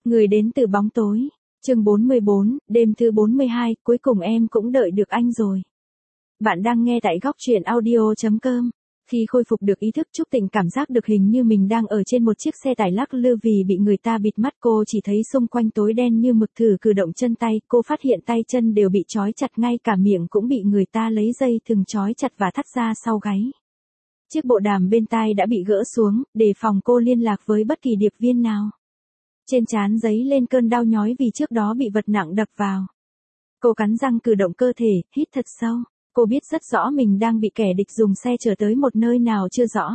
Người đến từ bóng tối. Chương 44, đêm thứ 42, cuối cùng em cũng đợi được anh rồi. Bạn đang nghe tại góc truyện audio.com. Khi khôi phục được ý thức, Trúc Tịnh cảm giác được hình như mình đang ở trên một chiếc xe tải lắc lư vì bị người ta bịt mắt. Cô chỉ thấy xung quanh tối đen như mực, thử cử động chân tay, cô phát hiện tay chân đều bị trói chặt, ngay cả miệng cũng bị người ta lấy dây thừng trói chặt và thắt ra sau gáy. Chiếc bộ đàm bên tai đã bị gỡ xuống, để phòng cô liên lạc với bất kỳ điệp viên nào. Trên trán dấy lên cơn đau nhói vì trước đó bị vật nặng đập vào. Cô cắn răng cử động cơ thể, hít thật sâu. Cô biết rất rõ mình đang bị kẻ địch dùng xe chở tới một nơi nào chưa rõ.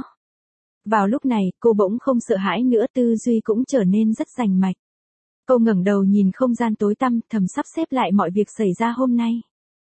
Vào lúc này, cô bỗng không sợ hãi nữa, tư duy cũng trở nên rất rành mạch. Cô ngẩng đầu nhìn không gian tối tăm, thầm sắp xếp lại mọi việc xảy ra hôm nay.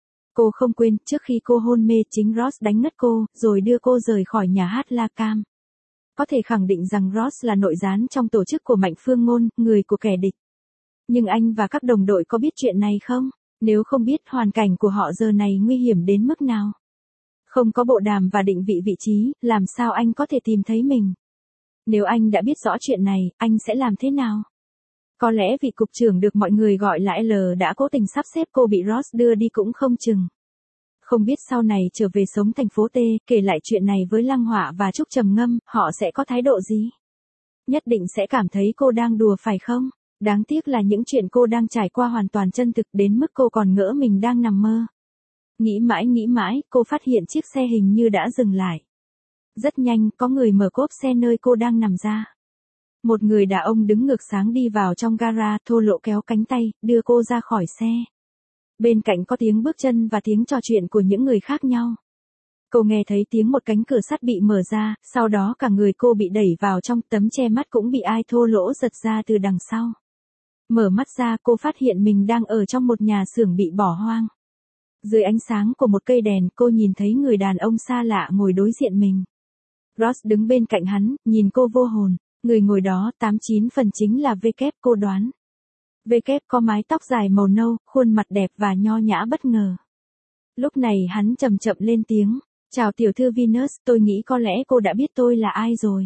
Cô không quên, trước khi cô hôn mê, chính Ross đánh ngất cô, rồi đưa cô rời khỏi nhà hát La Cam. Có thể khẳng định rằng Ross là nội gián trong tổ chức của Mạnh Phương Ngôn, người của kẻ địch. Nhưng anh và các đồng đội có biết chuyện này không? Nếu không biết, hoàn cảnh của họ giờ này nguy hiểm đến mức nào? Không có bộ đàm và định vị vị trí, làm sao anh có thể tìm thấy mình? Nếu anh đã biết rõ chuyện này, anh sẽ làm thế nào? Có lẽ vị cục trưởng được mọi người gọi là L đã cố tình sắp xếp cô bị Ross đưa đi cũng không chừng. Không biết sau này trở về sống thành phố T, kể lại chuyện này với Lăng Họa và Trúc Trầm Ngâm, họ sẽ có thái độ gì? Nhất định sẽ cảm thấy cô đang đùa phải không? Đáng tiếc là những chuyện cô đang trải qua hoàn toàn chân thực đến mức cô còn ngỡ mình đang nằm mơ. Nghĩ mãi, cô phát hiện chiếc xe hình như đã dừng lại. Rất nhanh, có người mở cốp xe nơi cô đang nằm ra. Một người đàn ông đứng ngược sáng đi vào trong gara, thô lỗ kéo cánh tay, đưa cô ra khỏi xe. Bên cạnh có tiếng bước chân và tiếng trò chuyện của những người khác nhau. Cô nghe thấy tiếng một cánh cửa sắt bị mở ra, sau đó cả người cô bị đẩy vào trong, tấm che mắt cũng bị ai thô lỗ giật ra từ đằng sau. Mở mắt ra, cô phát hiện mình đang ở trong một nhà xưởng bị bỏ hoang. Dưới ánh sáng của một cây đèn, cô nhìn thấy người đàn ông xa lạ ngồi đối diện mình. Ross đứng bên cạnh hắn, nhìn cô vô hồn. Người ngồi đó 89 phần chính là V, cô đoán. V có mái tóc dài màu nâu, khuôn mặt đẹp và nho nhã bất ngờ. Lúc này hắn chậm chậm lên tiếng. Chào tiểu thư Venus, tôi nghĩ có lẽ cô đã biết tôi là ai rồi.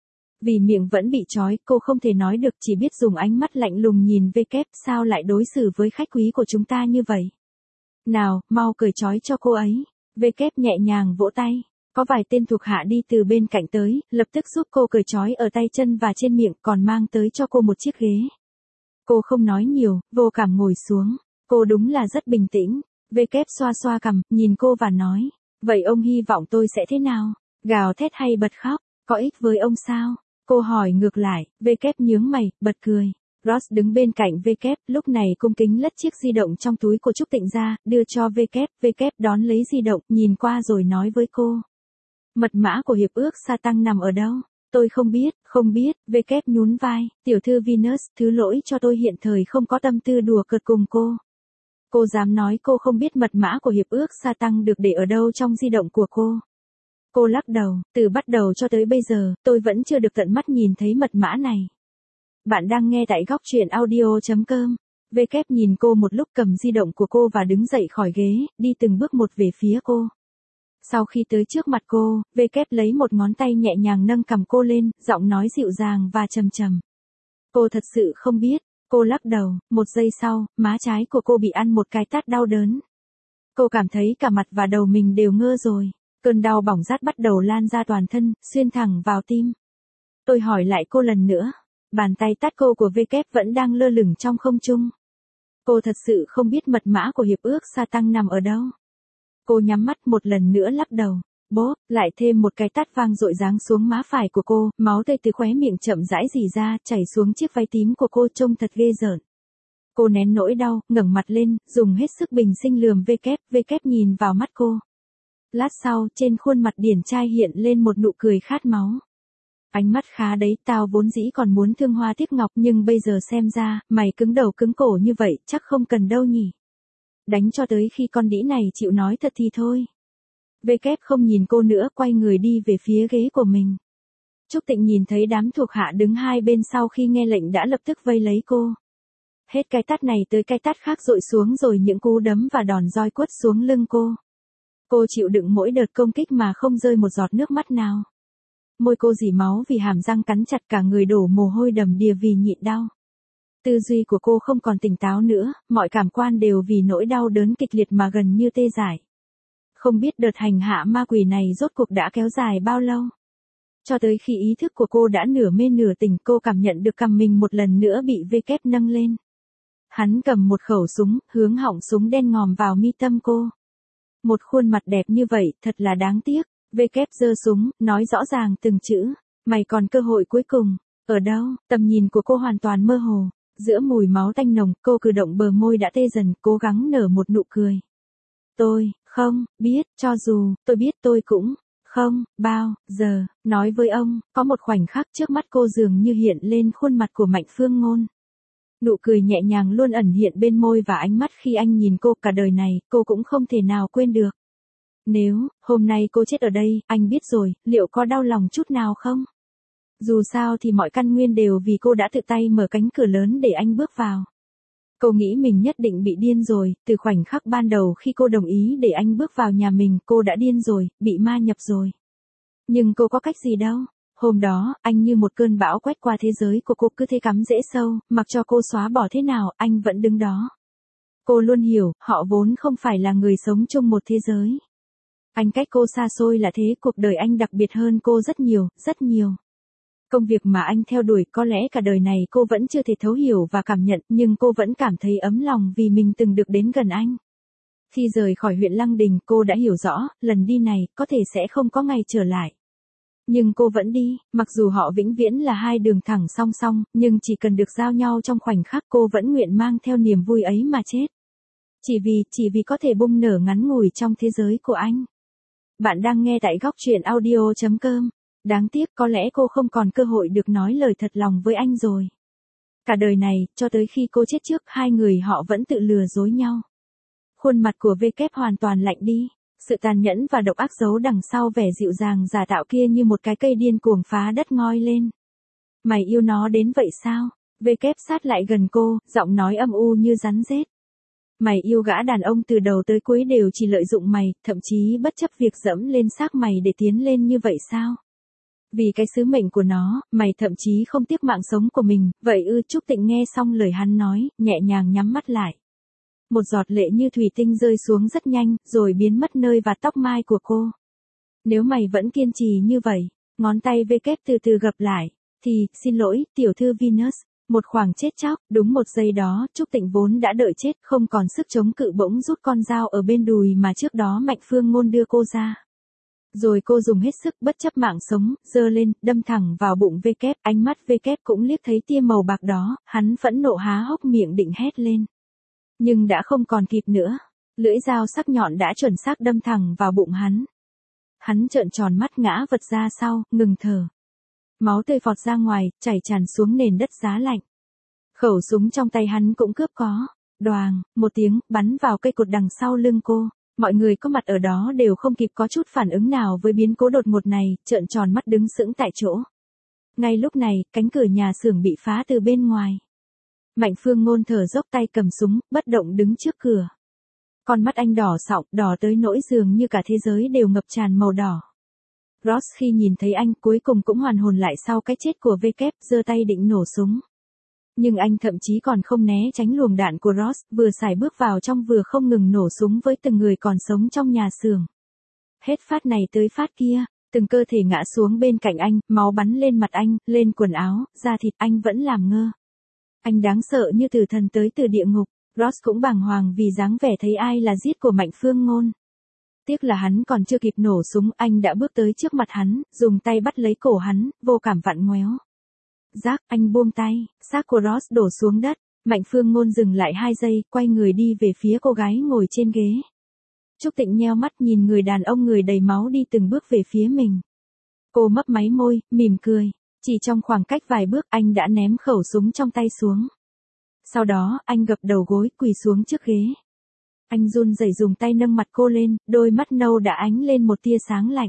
Vì miệng vẫn bị trói, cô không thể nói được, chỉ biết dùng ánh mắt lạnh lùng nhìn V, sao lại đối xử với khách quý của chúng ta như vậy? Nào, mau cởi trói cho cô ấy. V nhẹ nhàng vỗ tay. Có vài tên thuộc hạ đi từ bên cạnh tới, lập tức giúp cô cởi trói ở tay chân và trên miệng, còn mang tới cho cô một chiếc ghế. Cô không nói nhiều, vô cảm ngồi xuống. Cô đúng là rất bình tĩnh. V xoa xoa cằm, nhìn cô và nói. Vậy ông hy vọng tôi sẽ thế nào? Gào thét hay bật khóc? Có ích với ông sao? Cô hỏi ngược lại. V nhướng mày, bật cười. Ross đứng bên cạnh V, lúc này cung kính lất chiếc di động trong túi của Trúc Tịnh ra, đưa cho V, đón lấy di động, nhìn qua rồi nói với cô. Mật mã của hiệp ước sa tăng nằm ở đâu? Tôi không biết, V nhún vai, tiểu thư Venus, thứ lỗi cho tôi hiện thời không có tâm tư đùa cợt cùng cô. Cô dám nói cô không biết mật mã của hiệp ước sa tăng được để ở đâu trong di động của cô? Cô lắc đầu, từ bắt đầu cho tới bây giờ, tôi vẫn chưa được tận mắt nhìn thấy mật mã này. Bạn đang nghe tại góc truyện audio.com. V nhìn cô một lúc, cầm di động của cô và đứng dậy khỏi ghế, đi từng bước một về phía cô. Sau khi tới trước mặt cô, V lấy một ngón tay nhẹ nhàng nâng cằm cô lên, giọng nói dịu dàng và trầm trầm. Cô thật sự không biết. Cô lắc đầu, một giây sau, má trái của cô bị ăn một cái tát đau đớn. Cô cảm thấy cả mặt và đầu mình đều ngơ rồi. Cơn đau bỏng rát bắt đầu lan ra toàn thân, xuyên thẳng vào tim. Tôi hỏi lại cô lần nữa. Bàn tay tát cô của V vẫn đang lơ lửng trong không trung. Cô thật sự không biết mật mã của hiệp ước sa tăng nằm ở đâu. Cô nhắm mắt một lần nữa lắc đầu. Bốp, lại thêm một cái tát vang dội giáng xuống má phải của cô, máu tươi từ khóe miệng chậm rãi rỉ ra, chảy xuống chiếc váy tím của cô, trông thật ghê rợn. Cô nén nỗi đau, ngẩng mặt lên, dùng hết sức bình sinh lườm V nhìn vào mắt cô. Lát sau, trên khuôn mặt điển trai hiện lên một nụ cười khát máu. Ánh mắt khá đấy, tao vốn dĩ còn muốn thương hoa tiếc ngọc, nhưng bây giờ xem ra, mày cứng đầu cứng cổ như vậy, chắc không cần đâu nhỉ. Đánh cho tới khi con đĩ này chịu nói thật thì thôi. V không nhìn cô nữa, quay người đi về phía ghế của mình. Trúc Tịnh nhìn thấy đám thuộc hạ đứng hai bên sau khi nghe lệnh đã lập tức vây lấy cô. Hết cái tát này tới cái tát khác dội xuống, rồi những cú đấm và đòn roi quất xuống lưng cô. Cô chịu đựng mỗi đợt công kích mà không rơi một giọt nước mắt nào. Môi cô rỉ máu vì hàm răng cắn chặt, cả người đổ mồ hôi đầm đìa vì nhịn đau. Tư duy của cô không còn tỉnh táo nữa, mọi cảm quan đều vì nỗi đau đớn kịch liệt mà gần như tê dại. Không biết đợt hành hạ ma quỷ này rốt cuộc đã kéo dài bao lâu. Cho tới khi ý thức của cô đã nửa mê nửa tỉnh, cô cảm nhận được cằm mình một lần nữa bị V nâng lên. Hắn cầm một khẩu súng, hướng họng súng đen ngòm vào mi tâm cô. Một khuôn mặt đẹp như vậy, thật là đáng tiếc. V giơ súng, nói rõ ràng từng chữ. Mày còn cơ hội cuối cùng. Ở đâu? Tầm nhìn của cô hoàn toàn mơ hồ. Giữa mùi máu tanh nồng, cô cử động bờ môi đã tê dần, cố gắng nở một nụ cười. Tôi, không, biết, cho dù, tôi biết tôi cũng, không, bao, giờ, nói với ông, có một khoảnh khắc trước mắt cô dường như hiện lên khuôn mặt của Mạnh Phương Ngôn. Nụ cười nhẹ nhàng luôn ẩn hiện bên môi và ánh mắt khi anh nhìn cô, cả đời này, cô cũng không thể nào quên được. Nếu, hôm nay cô chết ở đây, anh biết rồi, liệu có đau lòng chút nào không? Dù sao thì mọi căn nguyên đều vì cô đã tự tay mở cánh cửa lớn để anh bước vào. Cô nghĩ mình nhất định bị điên rồi, từ khoảnh khắc ban đầu khi cô đồng ý để anh bước vào nhà mình, cô đã điên rồi, bị ma nhập rồi. Nhưng cô có cách gì đâu. Hôm đó, anh như một cơn bão quét qua thế giới của cô, cứ thế cắm rễ sâu, mặc cho cô xóa bỏ thế nào, anh vẫn đứng đó. Cô luôn hiểu, họ vốn không phải là người sống chung một thế giới. Anh cách cô xa xôi là thế, cuộc đời anh đặc biệt hơn cô rất nhiều, rất nhiều. Công việc mà anh theo đuổi có lẽ cả đời này cô vẫn chưa thể thấu hiểu và cảm nhận, nhưng cô vẫn cảm thấy ấm lòng vì mình từng được đến gần anh. Khi rời khỏi huyện Lăng Đình, cô đã hiểu rõ, lần đi này, có thể sẽ không có ngày trở lại. Nhưng cô vẫn đi, mặc dù họ vĩnh viễn là hai đường thẳng song song, nhưng chỉ cần được giao nhau trong khoảnh khắc, cô vẫn nguyện mang theo niềm vui ấy mà chết. Chỉ vì có thể bung nở ngắn ngủi trong thế giới của anh. Bạn đang nghe tại góc truyện audio.com. Đáng tiếc có lẽ cô không còn cơ hội được nói lời thật lòng với anh rồi. Cả đời này, cho tới khi cô chết trước, hai người họ vẫn tự lừa dối nhau. Khuôn mặt của V hoàn toàn lạnh đi. Sự tàn nhẫn và độc ác giấu đằng sau vẻ dịu dàng giả tạo kia như một cái cây điên cuồng phá đất ngoi lên. Mày yêu nó đến vậy sao? V sát lại gần cô, giọng nói âm u như rắn rết. Mày yêu gã đàn ông từ đầu tới cuối đều chỉ lợi dụng mày, thậm chí bất chấp việc dẫm lên xác mày để tiến lên như vậy sao? Vì cái sứ mệnh của nó, mày thậm chí không tiếc mạng sống của mình, vậy ư? Trúc Tịnh nghe xong lời hắn nói, nhẹ nhàng nhắm mắt lại. Một giọt lệ như thủy tinh rơi xuống rất nhanh, rồi biến mất nơi vạt tóc mai của cô. Nếu mày vẫn kiên trì như vậy, ngón tay V từ từ gập lại, thì, xin lỗi, tiểu thư Venus. Một khoảng chết chóc, đúng một giây đó, Trúc Tịnh vốn đã đợi chết, không còn sức chống cự bỗng rút con dao ở bên đùi mà trước đó Mạnh Phương Ngôn đưa cô ra. Rồi cô dùng hết sức bất chấp mạng sống, giơ lên, đâm thẳng vào bụng V, ánh mắt V cũng liếc thấy tia màu bạc đó, hắn phẫn nộ há hốc miệng định hét lên. Nhưng đã không còn kịp nữa, lưỡi dao sắc nhọn đã chuẩn xác đâm thẳng vào bụng hắn. Hắn trợn tròn mắt ngã vật ra sau, ngừng thở. Máu tươi phọt ra ngoài, chảy tràn xuống nền đất giá lạnh. Khẩu súng trong tay hắn cũng cướp có. Đoàng, một tiếng, bắn vào cây cột đằng sau lưng cô. Mọi người có mặt ở đó đều không kịp có chút phản ứng nào với biến cố đột ngột này, trợn tròn mắt đứng sững tại chỗ. Ngay lúc này, cánh cửa nhà xưởng bị phá từ bên ngoài. Mạnh Phương Ngôn thở dốc tay cầm súng, bất động đứng trước cửa. Con mắt anh đỏ sọng, đỏ tới nỗi dường như cả thế giới đều ngập tràn màu đỏ. Ross khi nhìn thấy anh cuối cùng cũng hoàn hồn lại sau cái chết của V, giơ tay định nổ súng. Nhưng anh thậm chí còn không né tránh luồng đạn của Ross, vừa sải bước vào trong vừa không ngừng nổ súng với từng người còn sống trong nhà xưởng. Hết phát này tới phát kia, từng cơ thể ngã xuống bên cạnh anh, máu bắn lên mặt anh, lên quần áo, da thịt, anh vẫn làm ngơ. Anh đáng sợ như từ thần tới từ địa ngục, Ross cũng bàng hoàng vì dáng vẻ thấy ai là giết của Mạnh Phương Ngôn. Tiếc là hắn còn chưa kịp nổ súng, anh đã bước tới trước mặt hắn, dùng tay bắt lấy cổ hắn, vô cảm vặn ngoéo. Rác, anh buông tay, xác của Ross đổ xuống đất, Mạnh Phương Ngôn dừng lại 2 giây, quay người đi về phía cô gái ngồi trên ghế. Trúc Tịnh nheo mắt nhìn người đàn ông người đầy máu đi từng bước về phía mình. Cô mấp máy môi, mỉm cười, chỉ trong khoảng cách vài bước anh đã ném khẩu súng trong tay xuống. Sau đó, anh gập đầu gối, quỳ xuống trước ghế. Anh run rẩy dùng tay nâng mặt cô lên, đôi mắt nâu đã ánh lên một tia sáng lạnh.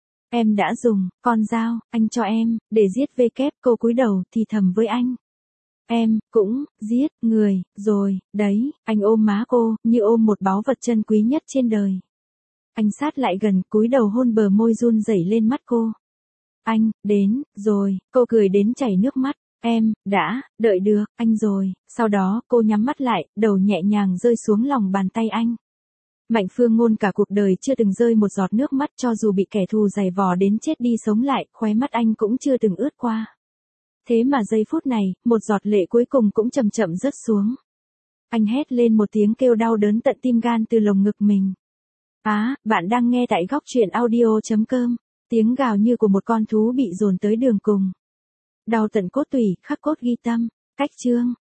Em đã dùng, con dao, anh cho em, để giết V, cô cúi đầu, thì thầm với anh. Em, cũng, giết, người, rồi, đấy, anh ôm má cô, như ôm một báu vật chân quý nhất trên đời. Anh sát lại gần, cúi đầu hôn bờ môi run rẩy lên mắt cô. Anh, đến, rồi, cô cười đến chảy nước mắt. Em, đã, đợi được, anh rồi. Sau đó, cô nhắm mắt lại, đầu nhẹ nhàng rơi xuống lòng bàn tay anh. Mạnh Phương Ngôn cả cuộc đời chưa từng rơi một giọt nước mắt, cho dù bị kẻ thù giày vò đến chết đi sống lại, khóe mắt anh cũng chưa từng ướt qua. Thế mà giây phút này, một giọt lệ cuối cùng cũng chậm chậm rớt xuống. Anh hét lên một tiếng kêu đau đớn tận tim gan từ lồng ngực mình. Bạn đang nghe tại Góc Truyện Audio.com. Tiếng gào như của một con thú bị dồn tới đường cùng. Đau tận cốt tủy, khắc cốt ghi tâm. Cách chương.